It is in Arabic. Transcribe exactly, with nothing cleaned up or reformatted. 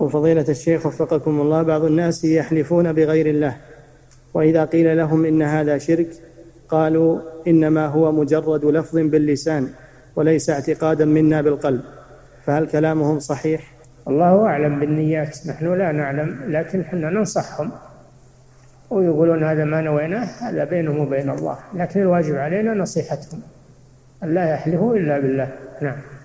وفضيلة الشيخ وفقكم الله، بعض الناس يحلفون بغير الله، وإذا قيل لهم إن هذا شرك قالوا إنما هو مجرد لفظ باللسان وليس اعتقادا منا بالقلب، فهل كلامهم صحيح؟ الله أعلم بالنيات، نحن لا نعلم، لكن احنا ننصحهم ويقولون هذا ما نويناه، هذا بينهم وبين الله، لكن الواجب علينا نصيحتهم أن لا يحلفوا إلا بالله. نعم.